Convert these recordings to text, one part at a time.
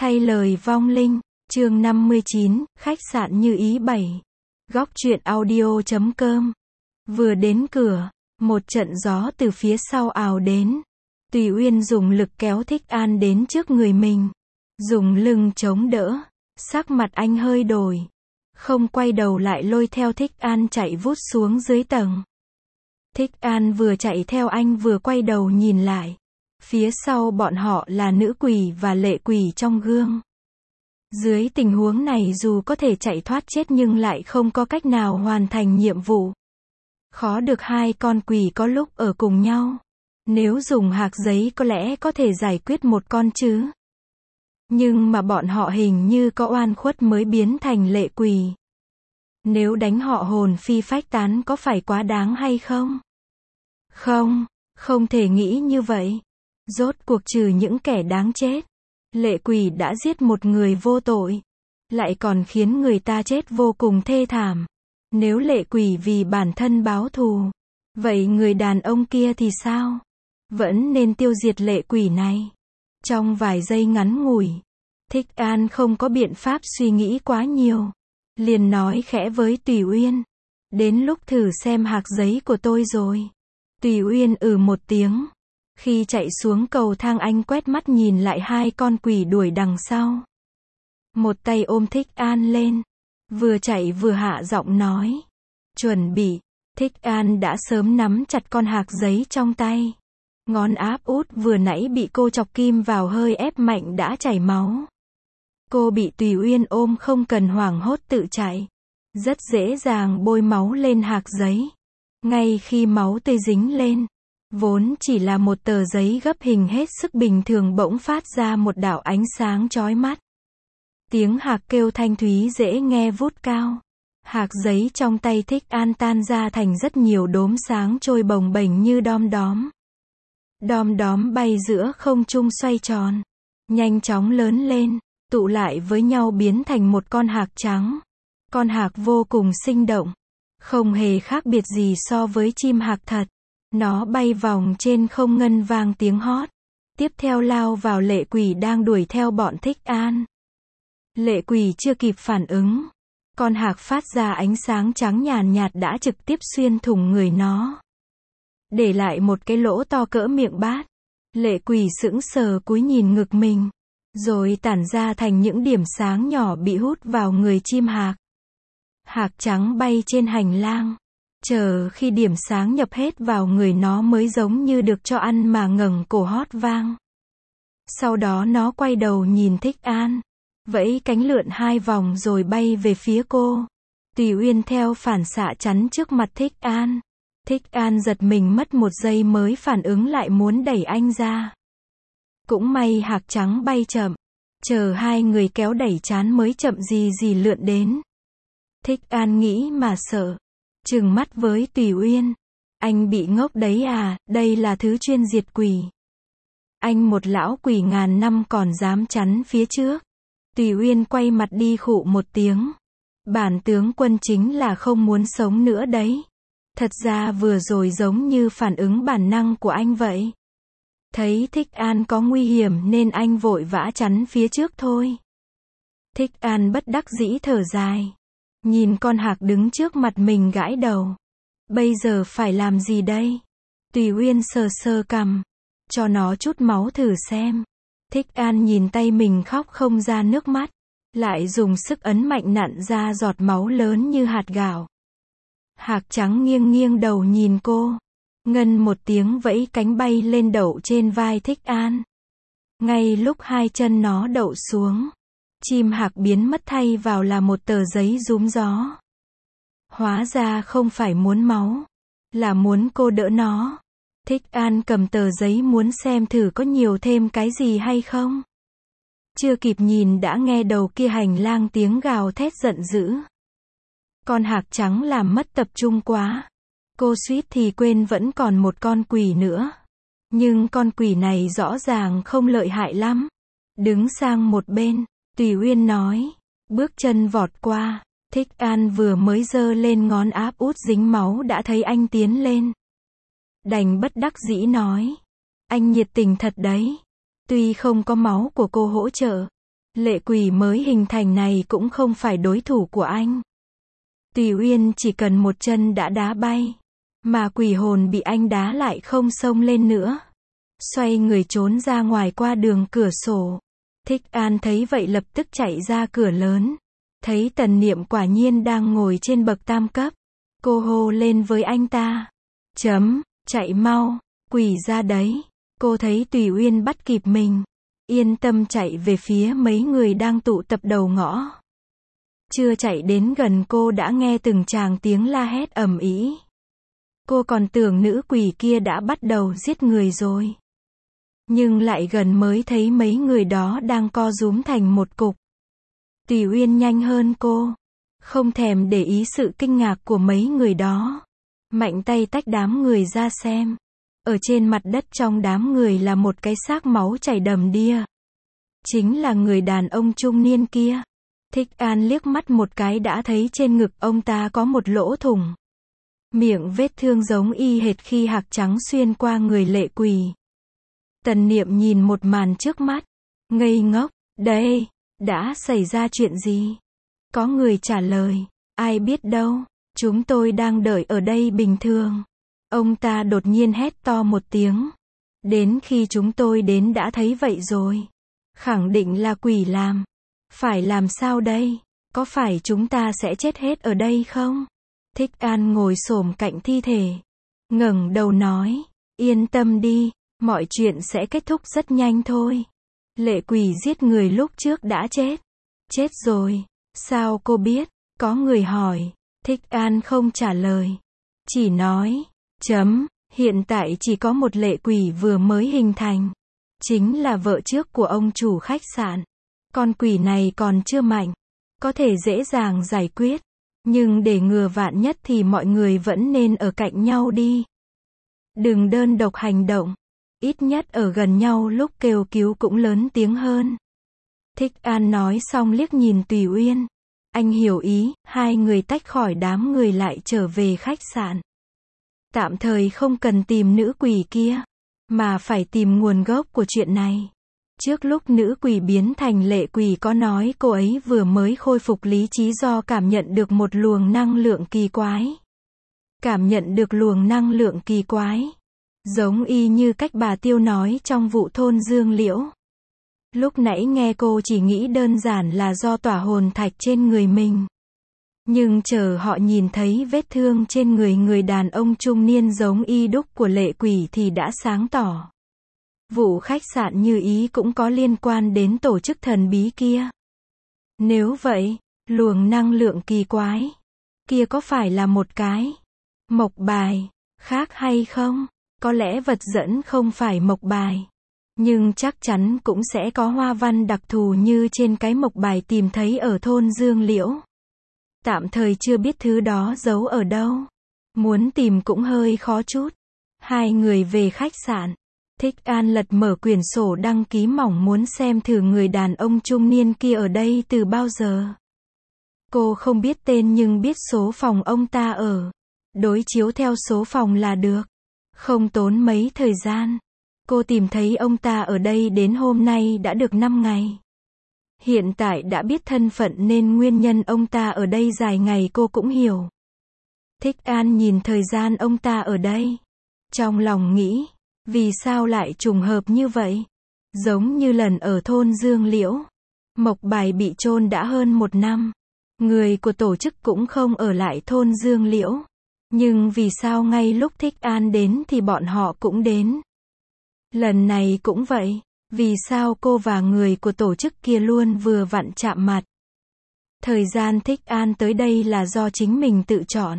Thay lời vong linh, chương 59, khách sạn Như Ý 7. Góc truyện audio.com. Vừa đến cửa, một trận gió từ phía sau ào đến. Tùy Uyên dùng lực kéo Thích An đến trước người mình. Dùng lưng chống đỡ, sắc mặt anh hơi đổi. Không quay đầu lại lôi theo Thích An chạy vút xuống dưới tầng. Thích An vừa chạy theo anh vừa quay đầu nhìn lại. Phía sau bọn họ là nữ quỷ và lệ quỷ trong gương. Dưới tình huống này dù có thể chạy thoát chết nhưng lại không có cách nào hoàn thành nhiệm vụ. Khó được hai con quỷ có lúc ở cùng nhau. Nếu dùng hạc giấy có lẽ có thể giải quyết một con chứ. Nhưng mà bọn họ hình như có oan khuất mới biến thành lệ quỷ. Nếu đánh họ hồn phi phách tán có phải quá đáng hay không? Không thể nghĩ như vậy. Rốt cuộc trừ những kẻ đáng chết, lệ quỷ đã giết một người vô tội, lại còn khiến người ta chết vô cùng thê thảm. Nếu lệ quỷ vì bản thân báo thù, vậy người đàn ông kia thì sao? Vẫn nên tiêu diệt lệ quỷ này. Trong vài giây ngắn ngủi, Thích An không có biện pháp suy nghĩ quá nhiều. Liền nói khẽ với Tùy Uyên. Đến lúc thử xem hạc giấy của tôi rồi. Tùy Uyên một tiếng. Khi chạy xuống cầu thang anh quét mắt nhìn lại hai con quỷ đuổi đằng sau. Một tay ôm Thích An lên. Vừa chạy vừa hạ giọng nói. Chuẩn bị. Thích An đã sớm nắm chặt con hạc giấy trong tay. Ngón áp út vừa nãy bị cô chọc kim vào hơi ép mạnh đã chảy máu. Cô bị Tùy Uyên ôm không cần hoảng hốt tự chạy. Rất dễ dàng bôi máu lên hạc giấy. Ngay khi máu tươi dính lên, vốn chỉ là một tờ giấy gấp hình hết sức bình thường bỗng phát ra một đạo ánh sáng chói mắt. Tiếng hạc kêu thanh thúy dễ nghe vút cao. Hạc giấy trong tay Thích An tan ra thành rất nhiều đốm sáng trôi bồng bềnh như đom đóm. Đom đóm bay giữa không trung xoay tròn, nhanh chóng lớn lên, tụ lại với nhau biến thành một con hạc trắng. Con hạc vô cùng sinh động, không hề khác biệt gì so với chim hạc thật. Nó bay vòng trên không ngân vang tiếng hót. Tiếp theo lao vào lệ quỷ đang đuổi theo bọn Thích An. Lệ quỷ chưa kịp phản ứng. Con hạc phát ra ánh sáng trắng nhàn nhạt đã trực tiếp xuyên thủng người nó. Để lại một cái lỗ to cỡ miệng bát. Lệ quỷ sững sờ cúi nhìn ngực mình. Rồi tản ra thành những điểm sáng nhỏ bị hút vào người chim hạc. Hạc trắng bay trên hành lang. Chờ khi điểm sáng nhập hết vào người nó mới giống như được cho ăn mà ngẩng cổ hót vang. Sau đó nó quay đầu nhìn Thích An. Vẫy cánh lượn hai vòng rồi bay về phía cô. Tùy Uyên theo phản xạ chắn trước mặt Thích An. Thích An giật mình mất một giây mới phản ứng lại muốn đẩy anh ra. Cũng may hạc trắng bay chậm. Chờ hai người kéo đẩy chán mới chậm gì lượn đến. Thích An nghĩ mà sợ. Trừng mắt với Tùy Uyên. Anh bị ngốc đấy à, đây là thứ chuyên diệt quỷ. Anh một lão quỷ ngàn năm còn dám chắn phía trước. Tùy Uyên quay mặt đi khụ một tiếng. Bản tướng quân chính là không muốn sống nữa đấy. Thật ra vừa rồi giống như phản ứng bản năng của anh vậy. Thấy Thích An có nguy hiểm nên anh vội vã chắn phía trước thôi. Thích An bất đắc dĩ thở dài. Nhìn con hạc đứng trước mặt mình gãi đầu. Bây giờ phải làm gì đây? Tùy Uyên sờ cằm. Cho nó chút máu thử xem. Thích An nhìn tay mình khóc không ra nước mắt. Lại dùng sức ấn mạnh nặn ra giọt máu lớn như hạt gạo. Hạc trắng nghiêng đầu nhìn cô. Ngân một tiếng vẫy cánh bay lên đậu trên vai Thích An. Ngay lúc hai chân nó đậu xuống, chim hạc biến mất thay vào là một tờ giấy rúm gió. Hóa ra không phải muốn máu, là muốn cô đỡ nó. Thích An cầm tờ giấy muốn xem thử có nhiều thêm cái gì hay không. Chưa kịp nhìn đã nghe đầu kia hành lang tiếng gào thét giận dữ. Con hạc trắng làm mất tập trung quá. Cô suýt thì quên vẫn còn một con quỷ nữa. Nhưng con quỷ này rõ ràng không lợi hại lắm. Đứng sang một bên, Tùy Uyên nói. Bước chân vọt qua. Thích An vừa mới giơ lên ngón áp út dính máu đã thấy anh tiến lên. Đành bất đắc dĩ nói. Anh nhiệt tình thật đấy. Tuy không có máu của cô hỗ trợ, Lệ quỷ mới hình thành này cũng không phải đối thủ của anh. Tùy Uyên chỉ cần một chân đã đá bay. Mà quỷ hồn bị anh đá lại không xông lên nữa. Xoay người trốn ra ngoài qua đường cửa sổ. Thích An thấy vậy lập tức chạy ra cửa lớn. Thấy Tần Niệm quả nhiên đang ngồi trên bậc tam cấp. Cô hô lên với anh ta. Chạy mau, quỷ ra đấy. Cô thấy Tùy Uyên bắt kịp mình. Yên tâm chạy về phía mấy người đang tụ tập đầu ngõ. Chưa chạy đến gần cô đã nghe từng tràng tiếng la hét ầm ĩ. Cô còn tưởng nữ quỷ kia đã bắt đầu giết người rồi. Nhưng lại gần mới thấy mấy người đó đang co rúm thành một cục. Tùy Uyên nhanh hơn cô. Không thèm để ý sự kinh ngạc của mấy người đó. Mạnh tay tách đám người ra xem. Ở trên mặt đất trong đám người là một cái xác máu chảy đầm đìa. Chính là người đàn ông trung niên kia. Thích An liếc mắt một cái đã thấy trên ngực ông ta có một lỗ thủng. Miệng vết thương giống y hệt khi hạc trắng xuyên qua người lệ quỷ. Tần Niệm nhìn một màn trước mắt. Ngây ngốc, đây, đã xảy ra chuyện gì? Có người trả lời, ai biết đâu, chúng tôi đang đợi ở đây bình thường. Ông ta đột nhiên hét to một tiếng. Đến khi chúng tôi đến đã thấy vậy rồi. Khẳng định là quỷ làm. Phải làm sao đây? Có phải chúng ta sẽ chết hết ở đây không? Thích An ngồi xổm cạnh thi thể. Ngẩng đầu nói, yên tâm đi, mọi chuyện sẽ kết thúc rất nhanh thôi. Lệ quỷ giết người lúc trước đã chết. Chết rồi. Sao cô biết? Có người hỏi. Thích An không trả lời. Chỉ nói, hiện tại chỉ có một lệ quỷ vừa mới hình thành. Chính là vợ trước của ông chủ khách sạn. Con quỷ này còn chưa mạnh. Có thể dễ dàng giải quyết. Nhưng để ngừa vạn nhất thì mọi người vẫn nên ở cạnh nhau đi. Đừng đơn độc hành động. Ít nhất ở gần nhau lúc kêu cứu cũng lớn tiếng hơn. Thích An nói xong liếc nhìn Tùy Uyên. Anh hiểu ý, hai người tách khỏi đám người lại trở về khách sạn. Tạm thời không cần tìm nữ quỷ kia, mà phải tìm nguồn gốc của chuyện này. Trước lúc nữ quỷ biến thành lệ quỷ có nói cô ấy vừa mới khôi phục lý trí do cảm nhận được một luồng năng lượng kỳ quái. Cảm nhận được luồng năng lượng kỳ quái. Giống y như cách bà Tiêu nói trong vụ thôn Dương Liễu. Lúc nãy nghe cô chỉ nghĩ đơn giản là do tỏa hồn thạch trên người mình. Nhưng chờ họ nhìn thấy vết thương trên người người đàn ông trung niên giống y đúc của lệ quỷ thì đã sáng tỏ. Vụ khách sạn Như Ý cũng có liên quan đến tổ chức thần bí kia. Nếu vậy, luồng năng lượng kỳ quái kia có phải là một cái mộc bài khác hay không? Có lẽ vật dẫn không phải mộc bài. Nhưng chắc chắn cũng sẽ có hoa văn đặc thù như trên cái mộc bài tìm thấy ở thôn Dương Liễu. Tạm thời chưa biết thứ đó giấu ở đâu. Muốn tìm cũng hơi khó chút. Hai người về khách sạn. Thích An lật mở quyển sổ đăng ký mỏng muốn xem thử người đàn ông trung niên kia ở đây từ bao giờ. Cô không biết tên nhưng biết số phòng ông ta ở. Đối chiếu theo số phòng là được. Không tốn mấy thời gian. Cô tìm thấy ông ta ở đây đến hôm nay đã được 5 ngày. Hiện tại đã biết thân phận nên nguyên nhân ông ta ở đây dài ngày cô cũng hiểu. Thích An nhìn thời gian ông ta ở đây. Trong lòng nghĩ, vì sao lại trùng hợp như vậy? Giống như lần ở thôn Dương Liễu. Mộc bài bị chôn đã hơn 1 năm. Người của tổ chức cũng không ở lại thôn Dương Liễu. Nhưng vì sao ngay lúc Thích An đến thì bọn họ cũng đến? Lần này cũng vậy. Vì sao cô và người của tổ chức kia luôn vừa vặn chạm mặt? Thời gian Thích An tới đây là do chính mình tự chọn.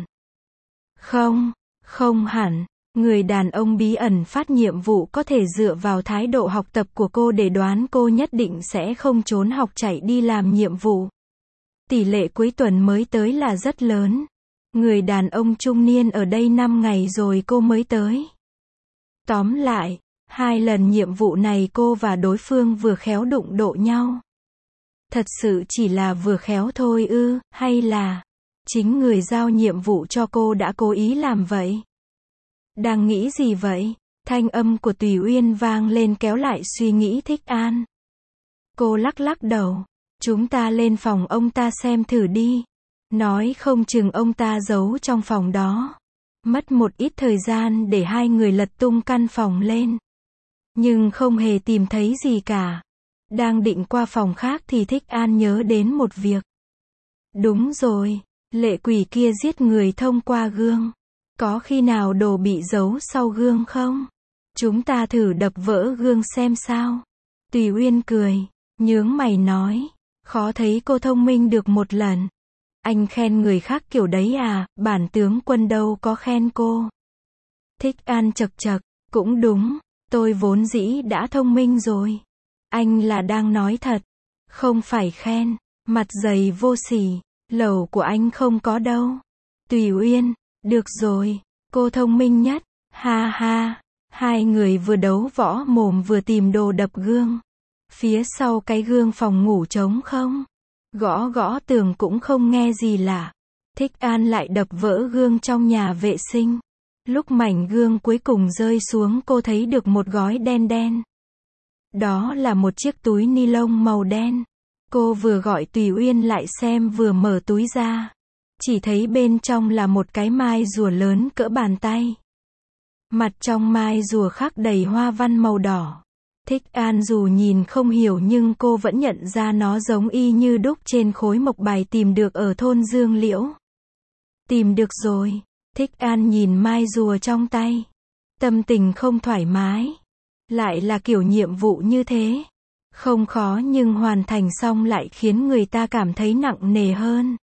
Không hẳn. Người đàn ông bí ẩn phát nhiệm vụ có thể dựa vào thái độ học tập của cô để đoán cô nhất định sẽ không trốn học chạy đi làm nhiệm vụ. Tỷ lệ cuối tuần mới tới là rất lớn. Người đàn ông trung niên ở đây 5 ngày rồi cô mới tới. Tóm lại, 2 lần nhiệm vụ này cô và đối phương vừa khéo đụng độ nhau. Thật sự chỉ là vừa khéo thôi ư, hay là chính người giao nhiệm vụ cho cô đã cố ý làm vậy? Đang nghĩ gì vậy? Thanh âm của Tùy Uyên vang lên kéo lại suy nghĩ Thích An. Cô lắc lắc đầu. Chúng ta lên phòng ông ta xem thử đi. Nói không chừng ông ta giấu trong phòng đó. Mất một ít thời gian để hai người lật tung căn phòng lên. Nhưng không hề tìm thấy gì cả. Đang định qua phòng khác thì Thích An nhớ đến một việc. Đúng rồi, lệ quỷ kia giết người thông qua gương. Có khi nào đồ bị giấu sau gương không? Chúng ta thử đập vỡ gương xem sao. Tùy Uyên cười, nhướng mày nói. Khó thấy cô thông minh được một lần. Anh khen người khác kiểu đấy à, bản tướng quân đâu có khen cô. Thích An chậc chậc, cũng đúng, tôi vốn dĩ đã thông minh rồi. Anh là đang nói thật, không phải khen, mặt dày vô sỉ, lẩu của anh không có đâu. Tùy Uyên, được rồi, cô thông minh nhất, ha ha. Hai người vừa đấu võ mồm vừa tìm đồ đập gương. Phía sau cái gương phòng ngủ trống không. Gõ gõ tường cũng không nghe gì lạ. Thích An lại đập vỡ gương trong nhà vệ sinh. Lúc mảnh gương cuối cùng rơi xuống cô thấy được một gói đen đen. Đó là một chiếc túi ni lông màu đen. Cô vừa gọi Tùy Uyên lại xem vừa mở túi ra. Chỉ thấy bên trong là một cái mai rùa lớn cỡ bàn tay. Mặt trong mai rùa khắc đầy hoa văn màu đỏ. Thích An dù nhìn không hiểu nhưng cô vẫn nhận ra nó giống y như đúc trên khối mộc bài tìm được ở thôn Dương Liễu. Tìm được rồi. Thích An nhìn mai rùa trong tay. Tâm tình không thoải mái. Lại là kiểu nhiệm vụ như thế. Không khó nhưng hoàn thành xong lại khiến người ta cảm thấy nặng nề hơn.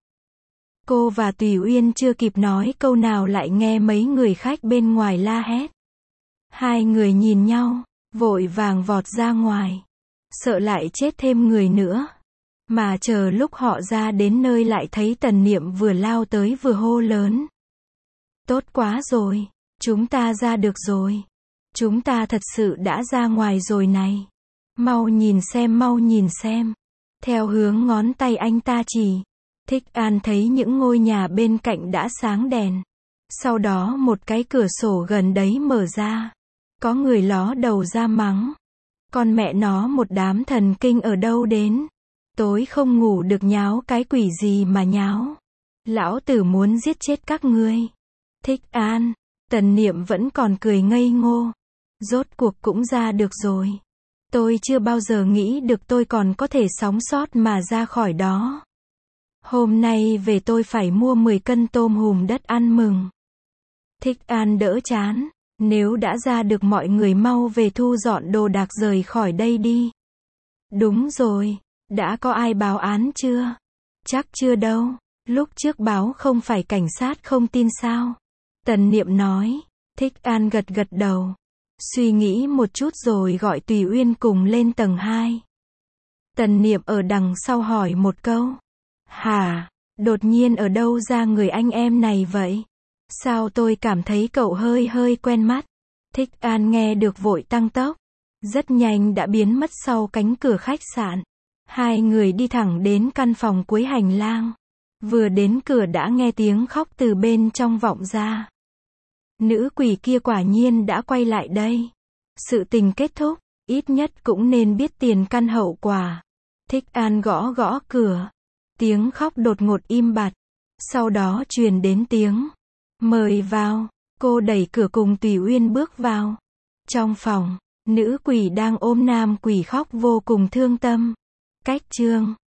Cô và Tùy Uyên chưa kịp nói câu nào lại nghe mấy người khách bên ngoài la hét. Hai người nhìn nhau, vội vàng vọt ra ngoài. Sợ lại chết thêm người nữa. Mà chờ lúc họ ra đến nơi lại thấy Tần Niệm vừa lao tới vừa hô lớn. Tốt quá rồi, chúng ta ra được rồi. Chúng ta thật sự đã ra ngoài rồi này. Mau nhìn xem, mau nhìn xem. Theo hướng ngón tay anh ta chỉ. Thích An thấy những ngôi nhà bên cạnh đã sáng đèn. Sau đó một cái cửa sổ gần đấy mở ra. Có người ló đầu ra mắng. Con mẹ nó một đám thần kinh ở đâu đến. Tối không ngủ được nháo cái quỷ gì mà nháo. Lão tử muốn giết chết các ngươi. Thích An, Tần Niệm vẫn còn cười ngây ngô. Rốt cuộc cũng ra được rồi. Tôi chưa bao giờ nghĩ được tôi còn có thể sống sót mà ra khỏi đó. Hôm nay về tôi phải mua 10 cân tôm hùm đất ăn mừng. Thích An đỡ chán. Nếu đã ra được mọi người mau về thu dọn đồ đạc rời khỏi đây đi. Đúng rồi, đã có ai báo án chưa? Chắc chưa đâu, lúc trước báo không phải cảnh sát không tin sao? Tần Niệm nói. Thích An gật gật đầu. Suy nghĩ một chút rồi gọi Tùy Uyên cùng lên tầng 2. Tần Niệm ở đằng sau hỏi một câu. Hả? Đột nhiên ở đâu ra người anh em này vậy? Sao tôi cảm thấy cậu hơi quen mắt? Thích An nghe được vội tăng tốc. Rất nhanh đã biến mất sau cánh cửa khách sạn. Hai người đi thẳng đến căn phòng cuối hành lang. Vừa đến cửa đã nghe tiếng khóc từ bên trong vọng ra. Nữ quỷ kia quả nhiên đã quay lại đây. Sự tình kết thúc, ít nhất cũng nên biết tiền căn hậu quả. Thích An gõ gõ cửa. Tiếng khóc đột ngột im bặt. Sau đó truyền đến tiếng. Mời vào. Cô đẩy cửa cùng Tùy Uyên bước vào. Trong phòng, nữ quỷ đang ôm nam quỷ khóc vô cùng thương tâm. Cách chương